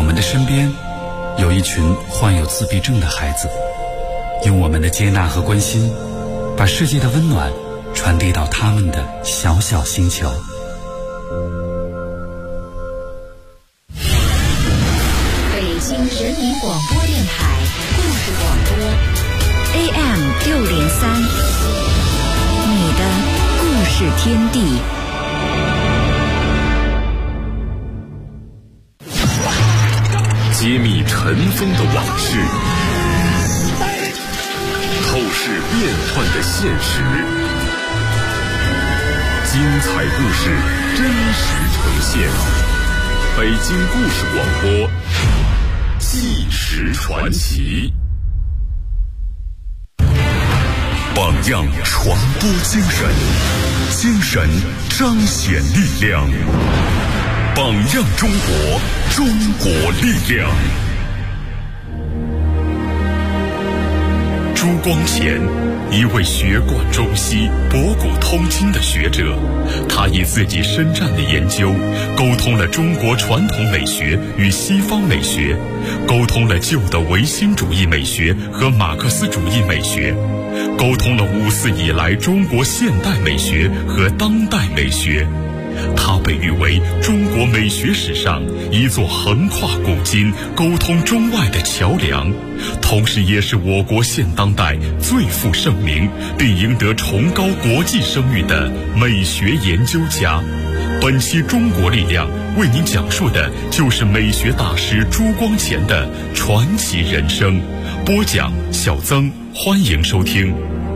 们的身边有一群患有自闭症的孩子，用我们的接纳和关心，把世界的温暖传递到他们的小小星球。 北京人民广播电台故事广播 AM603，你的故事天地。 揭秘尘封的往事，透视变幻的现实，精彩故事真实呈现。北京故事广播，纪实传奇。榜样传播精神，精神彰显力量。榜样中国，中国力量。朱光潜，一位学贯中西、博古通今的学者，他以自己深湛的研究，沟通了中国传统美学与西方美学，沟通了旧的唯心主义美学和马克思主义美学，沟通了54以来中国现代美学和当代美学。他被誉为中国美学史上一座横跨古今、沟通中外的桥梁，同时也是我国现当代最负盛名并赢得崇高国际声誉的美学研究家。本期中国力量为您讲述的就是美学大师朱光潜的传奇人生。播讲小曾，欢迎收听。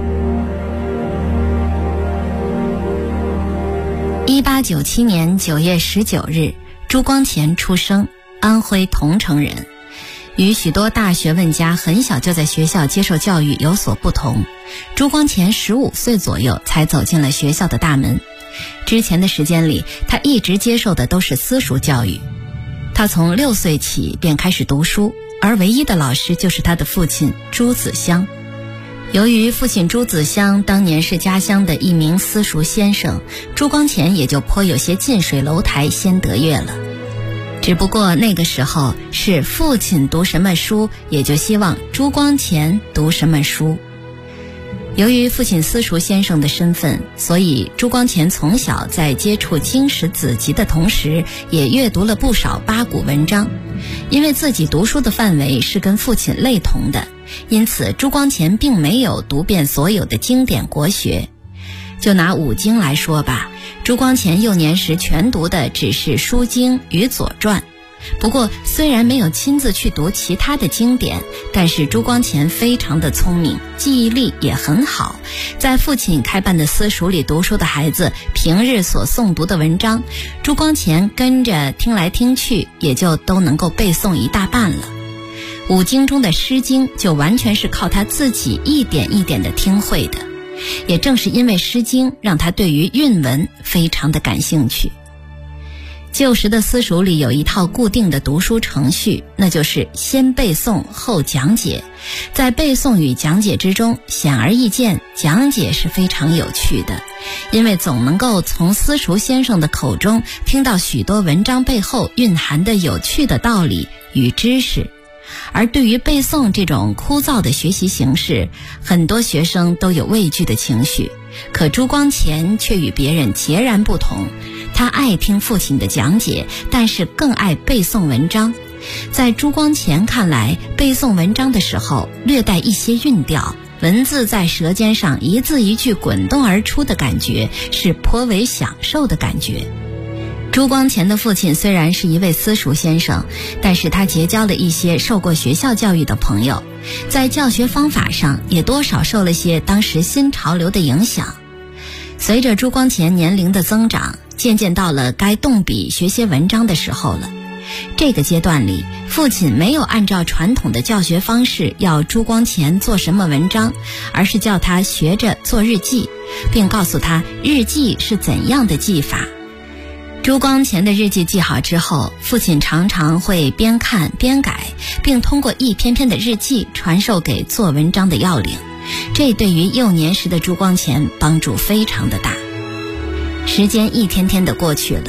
1897年9月19日，朱光潜出生，安徽桐城人。与许多大学问家很小就在学校接受教育有所不同，朱光潜15岁左右才走进了学校的大门。之前的时间里，他一直接受的都是私塾教育。他从6岁起便开始读书，而唯一的老师就是他的父亲朱子湘。由于父亲朱子湘当年是家乡的一名私塾先生，朱光潜也就颇有些近水楼台先得月了。只不过那个时候是父亲读什么书，也就希望朱光潜读什么书。由于父亲私塾先生的身份，所以朱光潜从小在接触经史子集的同时，也阅读了不少八股文章。因为自己读书的范围是跟父亲类同的，因此朱光潜并没有读遍所有的经典国学。就拿五经来说吧，朱光潜幼年时全读的只是《书经》与《左传》。不过虽然没有亲自去读其他的经典，但是朱光潜非常的聪明，记忆力也很好。在父亲开办的私塾里读书的孩子平日所诵读的文章，朱光潜跟着听来听去，也就都能够背诵一大半了。五经中的《诗经》就完全是靠他自己一点一点的听会的。也正是因为《诗经》让他对于韵文非常的感兴趣。旧时的私塾里有一套固定的读书程序，那就是先背诵后讲解。在背诵与讲解之中，显而易见，讲解是非常有趣的，因为总能够从私塾先生的口中听到许多文章背后蕴含的有趣的道理与知识。而对于背诵这种枯燥的学习形式，很多学生都有畏惧的情绪，可朱光潜却与别人截然不同。他爱听父亲的讲解，但是更爱背诵文章。在朱光潜看来，背诵文章的时候略带一些韵调，文字在舌尖上一字一句滚动而出的感觉，是颇为享受的感觉。朱光潜的父亲虽然是一位私塾先生，但是他结交了一些受过学校教育的朋友，在教学方法上也多少受了些当时新潮流的影响。随着朱光潜年龄的增长，渐渐到了该动笔学些文章的时候了。这个阶段里，父亲没有按照传统的教学方式要朱光潜做什么文章，而是叫他学着做日记，并告诉他日记是怎样的记法。朱光潜的日记记好之后，父亲常常会边看边改，并通过一篇篇的日记传授给做文章的要领。这对于幼年时的朱光潜帮助非常的大。时间一天天的过去了，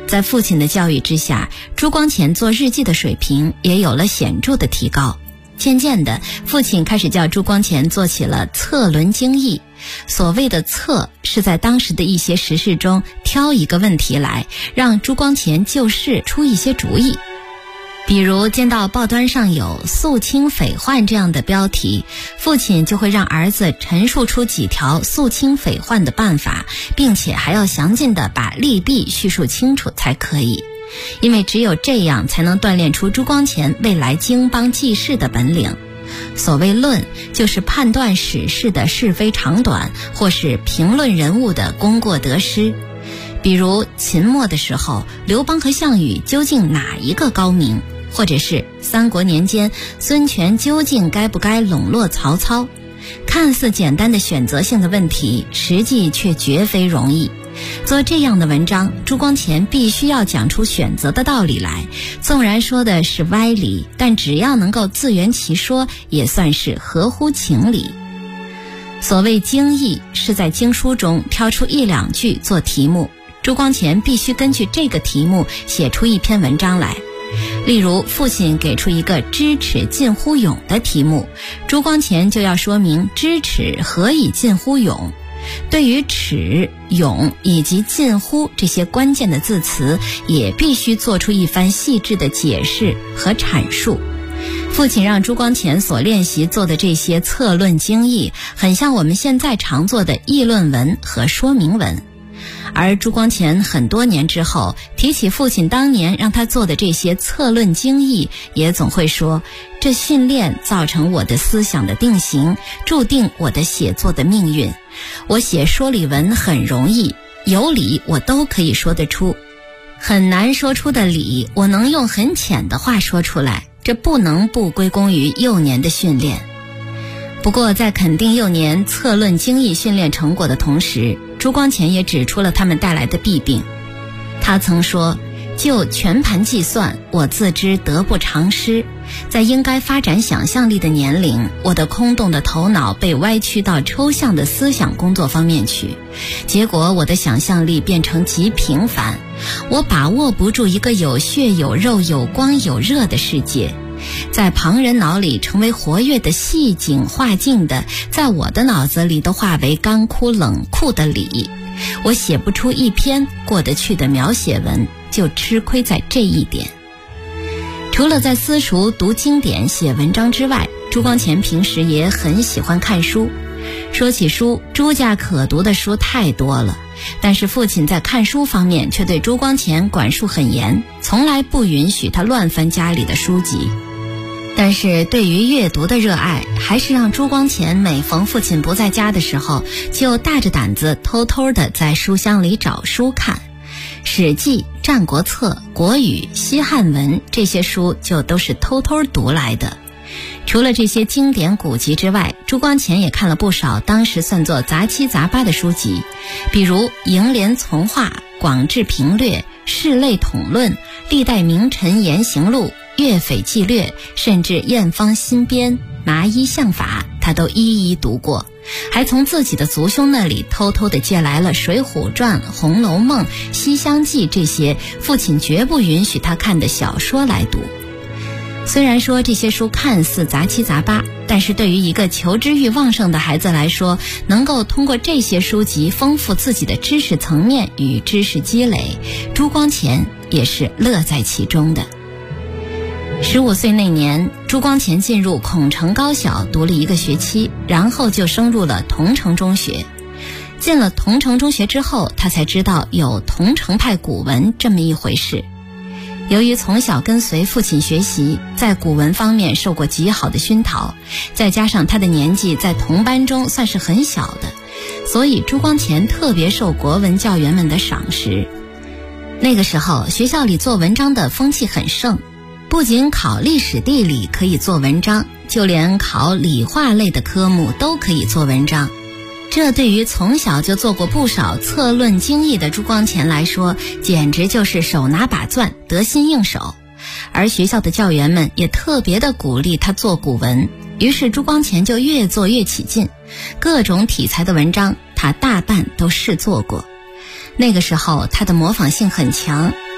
在父亲的教育之下，朱光潜做日记的水平也有了显著的提高。渐渐的，父亲开始叫朱光潜做起了策论经义。所谓的策，是在当时的一些时事中挑一个问题来，让朱光潜就事出一些主意。比如见到报端上有肃清匪患这样的标题，父亲就会让儿子陈述出几条肃清匪患的办法，并且还要详尽地把利弊叙述清楚才可以。因为只有这样才能锻炼出朱光潜未来经邦济世的本领。所谓论，就是判断史事的是非长短，或是评论人物的功过得失。比如秦末的时候，刘邦和项羽究竟哪一个高明，或者是三国年间孙权究竟该不该笼络曹操。看似简单的选择性的问题，实际却绝非容易。做这样的文章，朱光潜必须要讲出选择的道理来，纵然说的是歪理，但只要能够自圆其说，也算是合乎情理。所谓经义，是在经书中挑出一两句做题目，朱光潜必须根据这个题目写出一篇文章来。例如父亲给出一个知耻近乎勇的题目，朱光潜就要说明知耻何以近乎勇。对于耻、勇以及近乎这些关键的字词，也必须做出一番细致的解释和阐述。父亲让朱光潜所练习做的这些策论经义，很像我们现在常做的议论文和说明文。而朱光潜很多年之后提起父亲当年让他做的这些策论经义，也总会说，这训练造成我的思想的定型，注定我的写作的命运。我写说理文很容易，有理我都可以说得出，很难说出的理，我能用很浅的话说出来，这不能不归功于幼年的训练。不过在肯定幼年策论经义训练成果的同时，朱光潜也指出了他们带来的弊病。他曾说，就全盘计算，我自知得不偿失，在应该发展想象力的年龄，我的空洞的头脑被歪曲到抽象的思想工作方面去，结果我的想象力变成极平凡，我把握不住一个有血有肉有光有热的世界。在旁人脑里成为活跃的细景画境的，在我的脑子里都化为干枯冷酷的理。我写不出一篇过得去的描写文，就吃亏在这一点。除了在私塾读经典写文章之外，朱光潜平时也很喜欢看书。说起书，朱家可读的书太多了，但是父亲在看书方面却对朱光潜管束很严，从来不允许他乱翻家里的书籍。但是对于阅读的热爱，还是让朱光潜每逢父亲不在家的时候，就大着胆子偷偷地在书箱里找书看。史记、战国策、国语、西汉文这些书就都是偷偷读来的。除了这些经典古籍之外，朱光潜也看了不少当时算作杂七杂八的书籍，比如《楹联从化》、《广志评略》、《士类统论》、《历代名臣言行录》、《岳匪纪略》，甚至《验方新编》、《麻衣相法》，他都一一读过，还从自己的族兄那里偷偷地借来了《水浒传》、《红楼梦》、《西厢记》这些父亲绝不允许他看的小说来读。虽然说这些书看似杂七杂八，但是对于一个求知欲旺盛的孩子来说，能够通过这些书籍丰富自己的知识层面与知识积累，朱光潜也是乐在其中的。15岁那年，朱光潜进入孔城高小读了1个学期，然后就升入了桐城中学。进了桐城中学之后，他才知道有桐城派古文这么一回事。由于从小跟随父亲学习，在古文方面受过极好的熏陶，再加上他的年纪在同班中算是很小的，所以朱光潜特别受国文教员们的赏识。那个时候学校里做文章的风气很盛，不仅考历史地理可以做文章，就连考理化类的科目都可以做文章。这对于从小就做过不少策论经义的朱光潜来说，简直就是手拿把攥，得心应手。而学校的教员们也特别的鼓励他做古文，于是朱光潜就越做越起劲，各种题材的文章他大半都试做过。那个时候他的模仿性很强，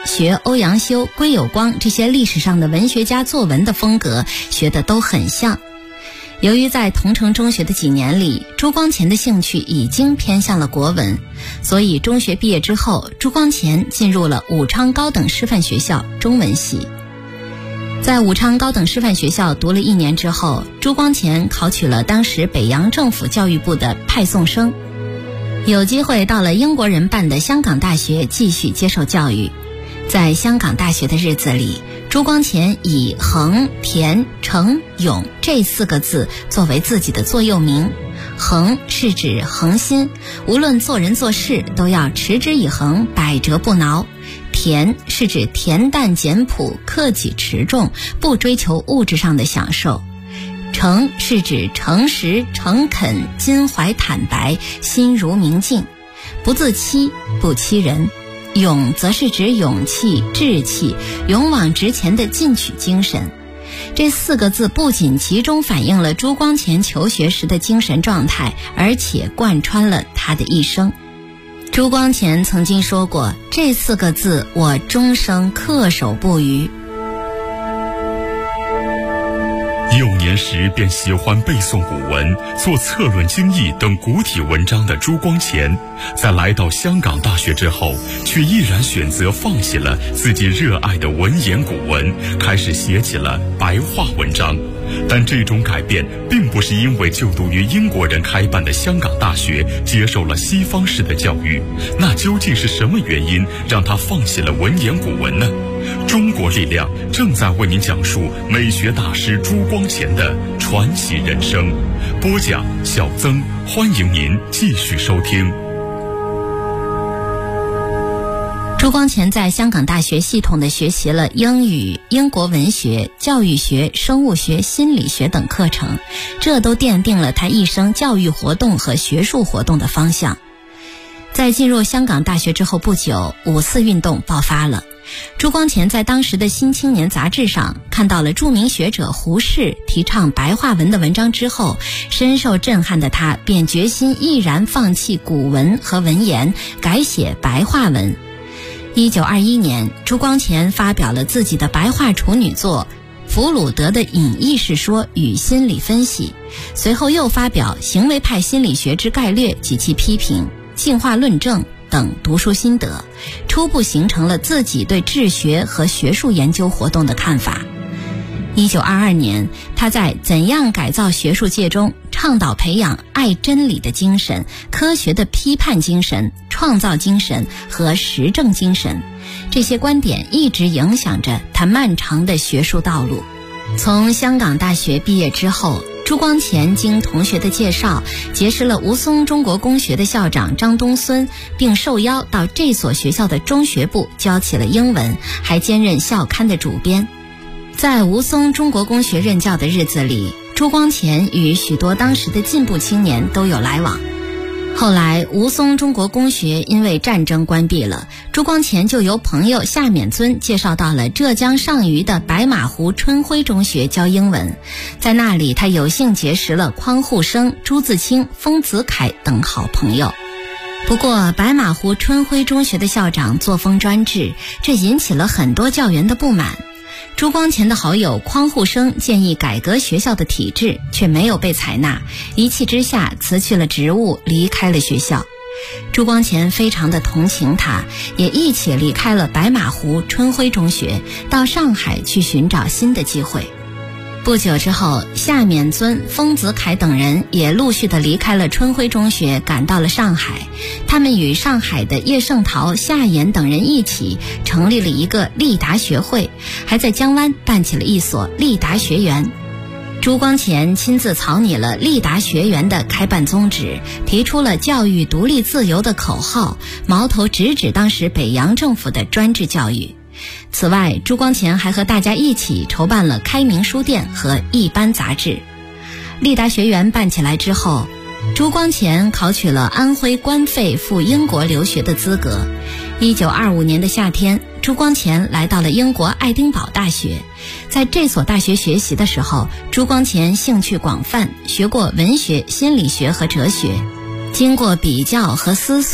学欧阳修、归有光这些历史上的文学家作文的风格学得都很像。由于在桐城中学的几年里，朱光潜的兴趣已经偏向了国文，所以中学毕业之后，朱光潜进入了武昌高等师范学校中文系。在武昌高等师范学校读了1年之后，朱光潜考取了当时北洋政府教育部的派送生，有机会到了英国人办的香港大学继续接受教育。在香港大学的日子里，朱光潜以恒、田、诚、勇这4个字作为自己的座右铭。恒是指恒心，无论做人做事都要持之以恒，百折不挠。恬是指恬淡简朴，克己持重，不追求物质上的享受。诚是指诚实、诚恳、襟怀坦白，心如明镜，不自欺，不欺人。勇则是指勇气、志气，勇往直前的进取精神。这4个字不仅集中反映了朱光潜求学时的精神状态，而且贯穿了他的一生。朱光潜曾经说过，这4个字我终生恪守不渝。 幼年时便喜欢背诵古文、做策论经义等古体文章的朱光潜，在来到香港大学之后，却毅然选择放弃了自己热爱的文言古文，开始写起了白话文章。但这种改变并不是因为就读于英国人开办的香港大学接受了西方式的教育，那究竟是什么原因让他放弃了文言古文呢？中国力量正在为您讲述美学大师朱光潜的传奇人生。播讲小曾，欢迎您继续收听。 朱光潜在香港大学系统地学习了英语、英国文学、教育学、生物学、心理学等课程，这都奠定了他一生教育活动和学术活动的方向。在进入香港大学之后不久，5四运动爆发了。朱光潜在当时的《新青年》杂志上看到了著名学者胡适提倡白话文的文章之后，深受震撼的他便决心毅然放弃古文和文言，改写白话文。1921年，朱光潜发表了自己的白话处女作《弗鲁德的隐逸式说与心理分析》，随后又发表《行为派心理学之概略及其批评》、《进化论证》等读书心得，初步形成了自己对治学和学术研究活动的看法。1922年，他在《怎样改造学术界》中倡导培养爱真理的精神、科学的批判精神、创造精神和实证精神，这些观点一直影响着他漫长的学术道路。从香港大学毕业之后，朱光潜经同学的介绍，结识了吴淞中国公学的校长张东荪，并受邀到这所学校的中学部教起了英文，还兼任校刊的主编。在吴淞中国公学任教的日子里，朱光潜与许多当时的进步青年都有来往。后来吴淞中国公学因为战争关闭了，朱光潜就由朋友夏勉尊介绍到了浙江上虞的白马湖春晖中学教英文。在那里，他有幸结识了匡互生、朱自清、丰子恺等好朋友。不过白马湖春晖中学的校长作风专制，这引起了很多教员的不满。朱光潜的好友匡互生建议改革学校的体制，却没有被采纳，一气之下辞去了职务，离开了学校。朱光潜非常的同情他，也一起离开了白马湖春晖中学，到上海去寻找新的机会。不久之后，夏勉尊、丰子恺等人也陆续的离开了春晖中学，赶到了上海。他们与上海的叶圣陶、夏衍等人一起成立了一个立达学会，还在江湾办起了一所立达学园。朱光潜亲自草拟了立达学园的开办宗旨，提出了教育独立自由的口号，矛头直指当时北洋政府的专制教育。此外，朱光潜还和大家一起筹办了开明书店和一般杂志。立达学园办起来之后，朱光潜考取了安徽官费赴英国留学的资格。1925年的夏天，朱光潜来到了英国爱丁堡大学。在这所大学学习的时候，朱光潜兴趣广泛，学过文学、心理学和哲学。经过比较和思索，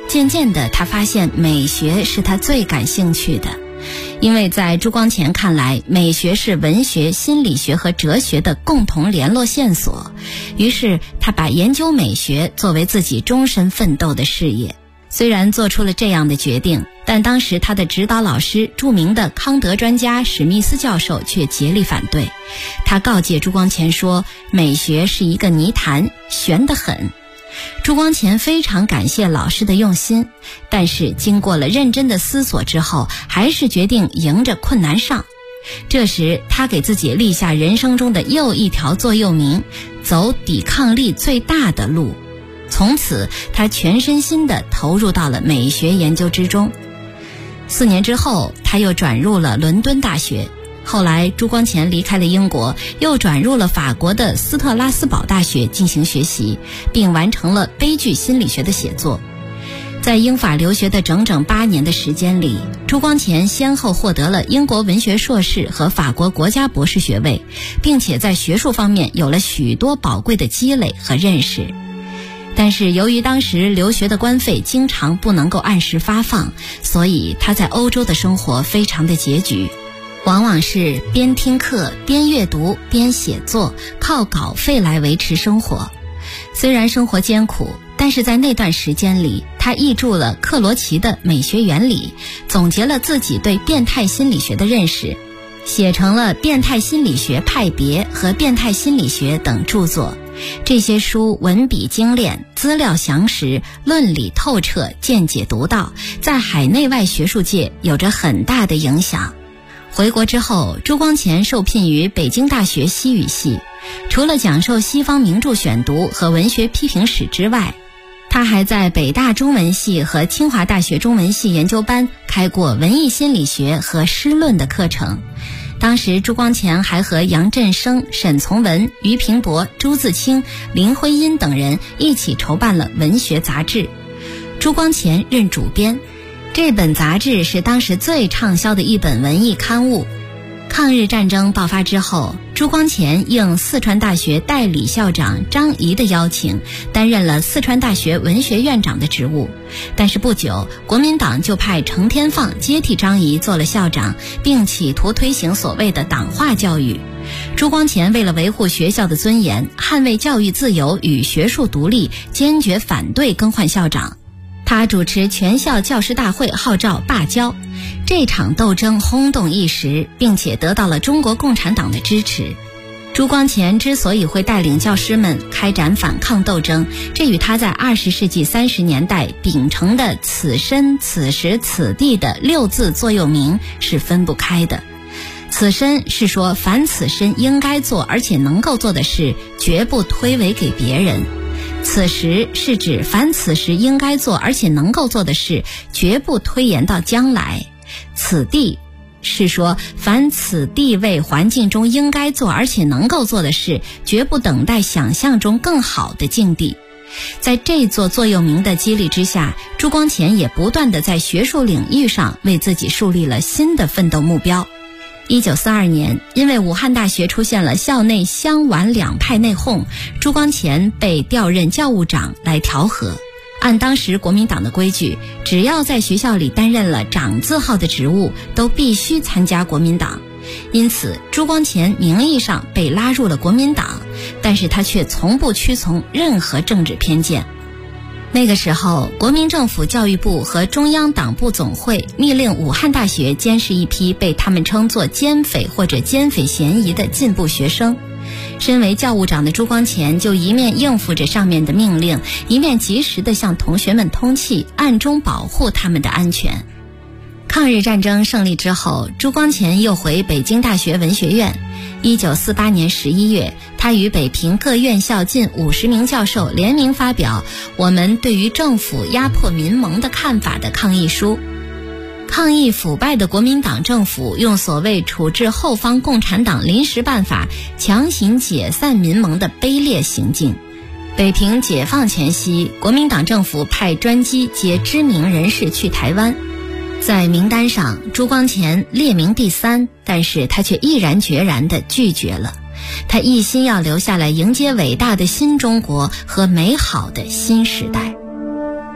渐渐的，他发现美学是他最感兴趣的。因为在朱光潜看来，美学是文学、心理学和哲学的共同联络线索，于是他把研究美学作为自己终身奋斗的事业。虽然做出了这样的决定，但当时他的指导老师著名的康德专家史密斯教授却竭力反对。他告诫朱光潜说，美学是一个泥潭，悬得很。朱光潜非常感谢老师的用心，但是经过了认真的思索之后，还是决定迎着困难上。这时他给自己立下人生中的又一条座右铭，走抵抗力最大的路。从此他全身心地投入到了美学研究之中。4年之后，他又转入了伦敦大学。后来朱光潜离开了英国，又转入了法国的斯特拉斯堡大学进行学习，并完成了悲剧心理学的写作。在英法留学的整整8年的时间里，朱光潜先后获得了英国文学硕士和法国国家博士学位，并且在学术方面有了许多宝贵的积累和认识。但是由于当时留学的官费经常不能够按时发放，所以他在欧洲的生活非常的拮据，往往是边听课边阅读边写作，靠稿费来维持生活。虽然生活艰苦，但是在那段时间里，他译著了克罗齐的美学原理，总结了自己对变态心理学的认识，写成了《变态心理学派别》和《变态心理学》等著作。这些书文笔精炼，资料详实，论理透彻，见解独到，在海内外学术界有着很大的影响。回国之后，朱光潜受聘于北京大学西语系，除了讲授西方名著选读和文学批评史之外，他还在北大中文系和清华大学中文系研究班开过文艺心理学和诗论的课程。当时朱光潜还和杨振声、沈从文、俞平伯、朱自清、林徽因等人一起筹办了文学杂志，朱光潜任主编。这本杂志是当时最畅销的一本文艺刊物。抗日战争爆发之后，朱光潜应四川大学代理校长张仪的邀请，担任了四川大学文学院长的职务。但是不久，国民党就派程天放接替张仪做了校长，并企图推行所谓的党化教育。朱光潜为了维护学校的尊严，捍卫教育自由与学术独立，坚决反对更换校长。他主持全校教师大会，号召罢教。这场斗争轰动一时，并且得到了中国共产党的支持。朱光潜之所以会带领教师们开展反抗斗争，这与他在20世纪30年代秉承的此身此时此地的6字座右铭是分不开的。此身是说，凡此身应该做而且能够做的事，绝不推诿给别人。此时是指凡此时应该做而且能够做的事，绝不推延到将来。此地是说，凡此地位环境中应该做而且能够做的事，绝不等待想象中更好的境地。在这座座右铭的激励之下，朱光潜也不断地在学术领域上为自己树立了新的奋斗目标。1942年，因为武汉大学出现了校内湘皖两派内讧，朱光潜被调任教务长来调和。按当时国民党的规矩，只要在学校里担任了长字号的职务，都必须参加国民党。因此，朱光潜名义上被拉入了国民党，但是他却从不屈从任何政治偏见。那个时候，国民政府教育部和中央党部总会密令武汉大学监视一批被他们称作奸匪或者奸匪嫌疑的进步学生。身为教务长的朱光潜就一面应付着上面的命令，一面及时地向同学们通气，暗中保护他们的安全。抗日战争胜利之后，朱光潜又回北京大学文学院。1948年11月，他与北平各院校近50名教授联名发表《我们对于政府压迫民盟的看法》的抗议书，抗议腐败的国民党政府用所谓处置后方共产党临时办法强行解散民盟的卑劣行径。北平解放前夕，国民党政府派专机接知名人士去台湾。在名单上，朱光潜列名第3，但是他却毅然决然地拒绝了。他一心要留下来迎接伟大的新中国和美好的新时代。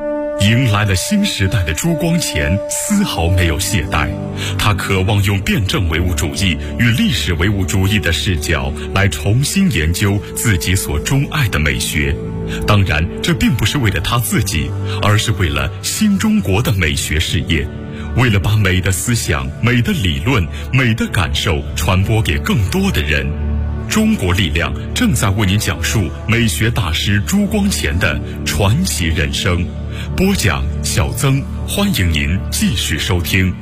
迎来了新时代的朱光潜丝毫没有懈怠，他渴望用辩证唯物主义与历史唯物主义的视角来重新研究自己所钟爱的美学。当然，这并不是为了他自己，而是为了新中国的美学事业，为了把美的思想、美的理论、美的感受传播给更多的人。中国力量正在为您讲述美学大师朱光潜的传奇人生。播讲小曾，欢迎您继续收听。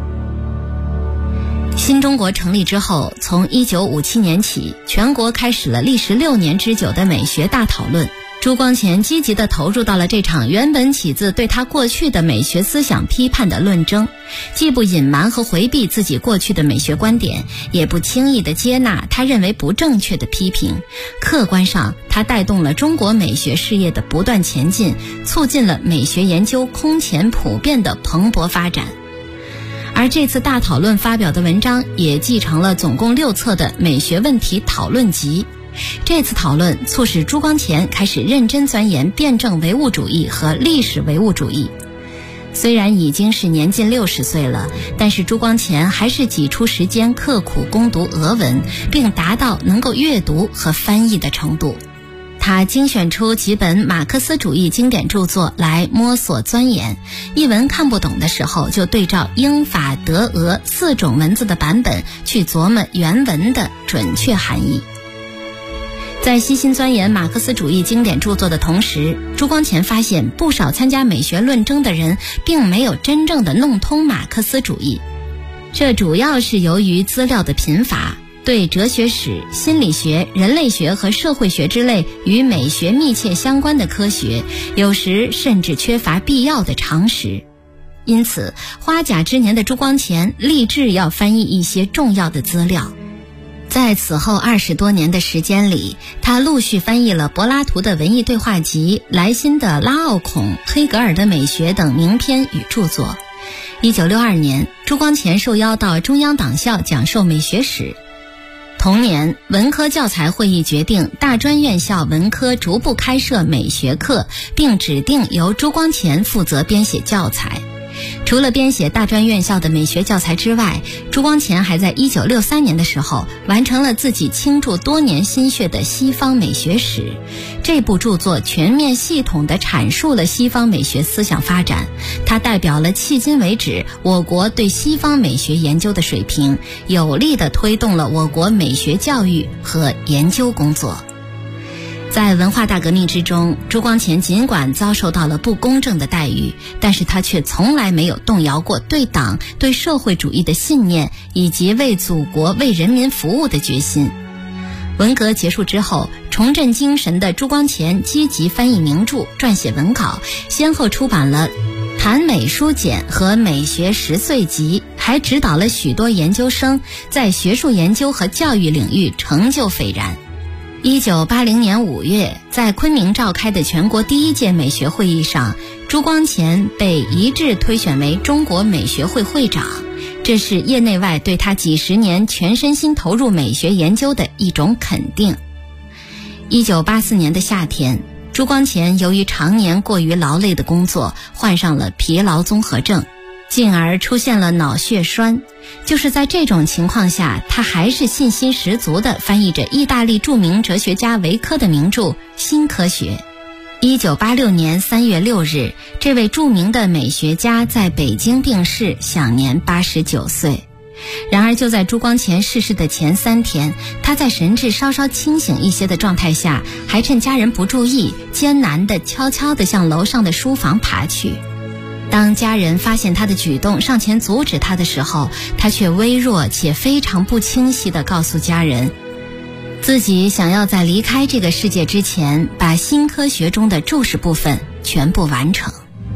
新中国成立之后，从1957年起，全国开始了历时6年之久的美学大讨论。朱光潜积极地投入到了这场原本起自对他过去的美学思想批判的论争，既不隐瞒和回避自己过去的美学观点，也不轻易地接纳他认为不正确的批评。客观上，他带动了中国美学事业的不断前进，促进了美学研究空前普遍的蓬勃发展。而这次大讨论发表的文章也继承了总共6册的美学问题讨论集。这次讨论促使朱光潜开始认真钻研辩证唯物主义和历史唯物主义。虽然已经是年近60岁了，但是朱光潜还是挤出时间刻苦攻读俄文，并达到能够阅读和翻译的程度。他精选出几本马克思主义经典著作来摸索钻研，一文看不懂的时候，就对照英法德俄4种文字的版本去琢磨原文的准确含义。在悉心钻研马克思主义经典著作的同时，朱光潜发现不少参加美学论争的人并没有真正的弄通马克思主义，这主要是由于资料的贫乏，对哲学史、心理学、人类学和社会学之类与美学密切相关的科学，有时甚至缺乏必要的常识。因此，花甲之年的朱光潜立志要翻译一些重要的资料。在此后20多年的时间里，他陆续翻译了柏拉图的文艺对话集、莱辛的拉奥孔、黑格尔的美学等名篇与著作。1962年，朱光潜受邀到中央党校讲授美学史。同年，文科教材会议决定大专院校文科逐步开设美学课，并指定由朱光潜负责编写教材。除了编写大专院校的美学教材之外，朱光潜还在1963年的时候完成了自己倾注多年心血的西方美学史。这部著作全面系统地阐述了西方美学思想发展，它代表了迄今为止我国对西方美学研究的水平，有力地推动了我国美学教育和研究工作。在文化大革命之中，朱光潜尽管遭受到了不公正的待遇，但是他却从来没有动摇过对党、对社会主义的信念，以及为祖国、为人民服务的决心。文革结束之后，重振精神的朱光潜积极翻译名著，撰写文稿，先后出版了《谈美书简》和《美学10岁集》，还指导了许多研究生在学术研究和教育领域成就斐然。1980年5月，在昆明召开的全国第1届美学会议上，朱光潜被一致推选为中国美学会会长，这是业内外对他几十年全身心投入美学研究的一种肯定。1984年的夏天，朱光潜由于常年过于劳累的工作，患上了疲劳综合症，进而出现了脑血栓。就是在这种情况下，他还是信心十足地翻译着意大利著名哲学家维科的名著《新科学》。1986年3月6日，这位著名的美学家在北京病逝，享年89岁。然而就在朱光潜逝世的前3天，他在神志稍稍清醒一些的状态下，还趁家人不注意，艰难地悄悄地向楼上的书房爬去。当家人发现他的举动，上前阻止他的时候，他却微弱且非常不清晰地告诉家人，自己想要在离开这个世界之前，把新科学中的注释部分全部完成。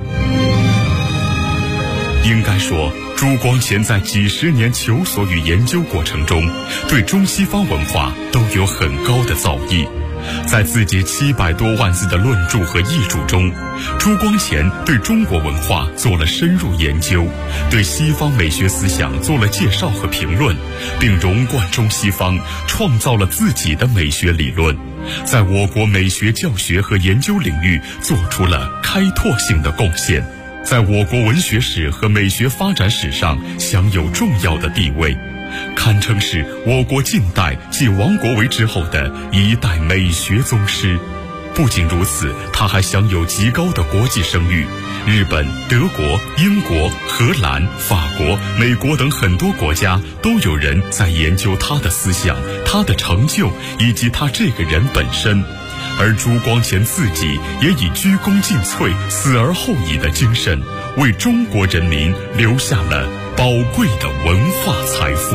应该说，朱光潜在几十年求索与研究过程中，对中西方文化都有很高的造诣。 在自己700多万字的论著和译著中，朱光潜对中国文化做了深入研究，对西方美学思想做了介绍和评论，并融贯中西方，创造了自己的美学理论，在我国美学教学和研究领域做出了开拓性的贡献，在我国文学史和美学发展史上享有重要的地位，堪称是我国近代继王国维之后的一代美学宗师。不仅如此，他还享有极高的国际声誉，日本、德国、英国、荷兰、法国、美国等很多国家都有人在研究他的思想、他的成就以及他这个人本身。而朱光潜自己也以鞠躬尽瘁、死而后已的精神，为中国人民留下了宝贵的文化财富。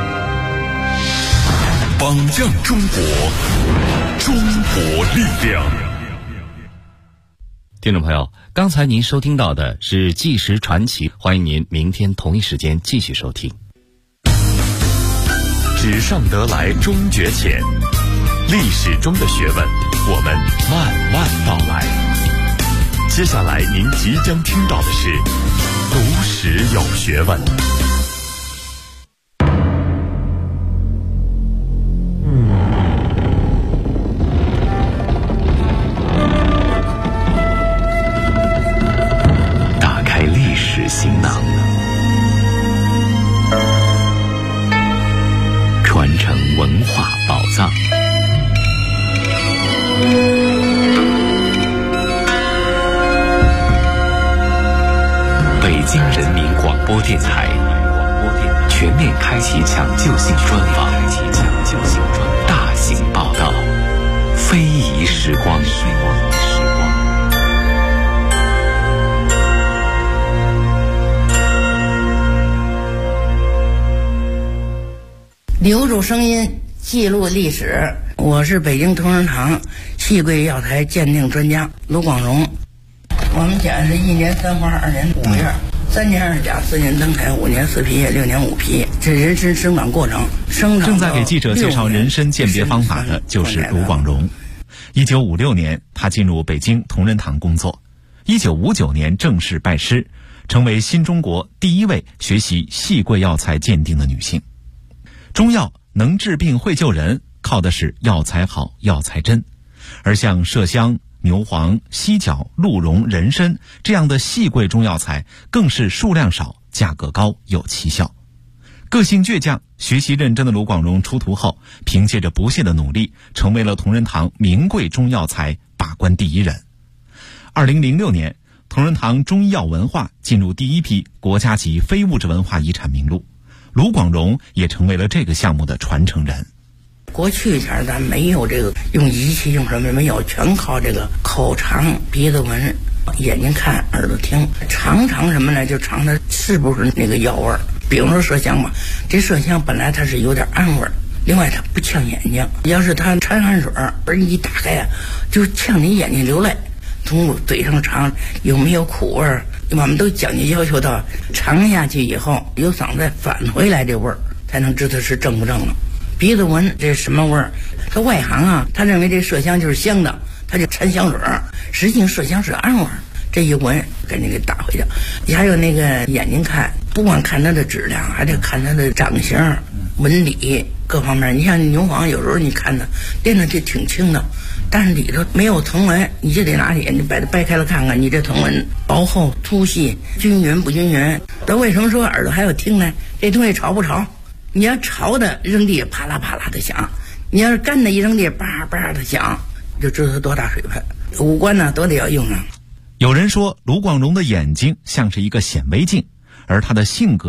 榜样中国，中国力量。 听众朋友，刚才您收听到的是《纪实传奇》，欢迎您明天同一时间继续收听。 纸上得来终觉浅，历史中的学问，我们慢慢道来。接下来您即将听到的是读史有学问。打开历史行囊，传承文化宝藏。北京人民广播电台全面开启抢救性专访，大型报道，非遗时光。 留住声音，记录历史。我是北京同仁堂戏柜药材鉴定专家卢广荣。我们讲是1年3花，2年5叶，3年2甲，4年登台，5年4皮叶，6年5皮，这人参生长过程。生长正在给记者介绍人参鉴别方法的就是卢广荣。1956年，他进入北京同仁堂工作。1959年正式拜师，成为新中国第一位学习戏柜药材鉴定的女性。中药能治病会救人，靠的是药材好、药材真。而像麝香、牛黄、犀角、鹿茸、人参这样的细贵中药材，更是数量少、价格高、有奇效。个性倔强、学习认真的卢广荣出徒后，凭借着不懈的努力，成为了同仁堂名贵中药材把关第一人。2006年，同仁堂中医药文化进入第一批国家级非物质文化遗产名录，卢广荣也成为了这个项目的传承人。 过去前咱没有这个用仪器用什么没有，全靠这个口尝、鼻子闻、眼睛看、耳朵听，尝什么呢？就尝它是不是那个药味儿。比如说麝香吧，这麝香本来它是有点暗味儿，另外它不呛眼睛，要是它掺汗水而一打开呀，就呛你眼睛流泪。从嘴上尝有没有苦味儿，我们都讲究要求到尝下去以后由嗓子返回来这味儿，才能知道是正不正了。鼻子闻这什么味儿？他外行啊，他认为这麝香就是香的，他就掺香水儿，实际麝香是暗味儿。这一闻赶紧给打回去。还有那个眼睛看，不光看它的质量，还得看它的长相、纹理各方面。你像牛黄，有时候你看它练的就挺轻的，但是里头没有藤纹，你就得拿眼睛把它掰开了看看，你这藤纹薄厚、粗细、均匀不均匀。那为什么说耳朵还要听呢？这东西潮不潮？你要潮的扔地啪啦啪啦的响，你要是干的一扔地叭叭的响，就知道它多大水分。五官呢都得要用上。 有人说卢广荣的眼睛像是一个显微镜，而他的性格